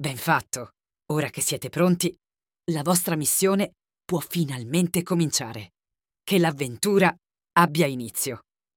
Ben fatto. Ora che siete pronti, la vostra missione può finalmente cominciare. Che l'avventura abbia inizio.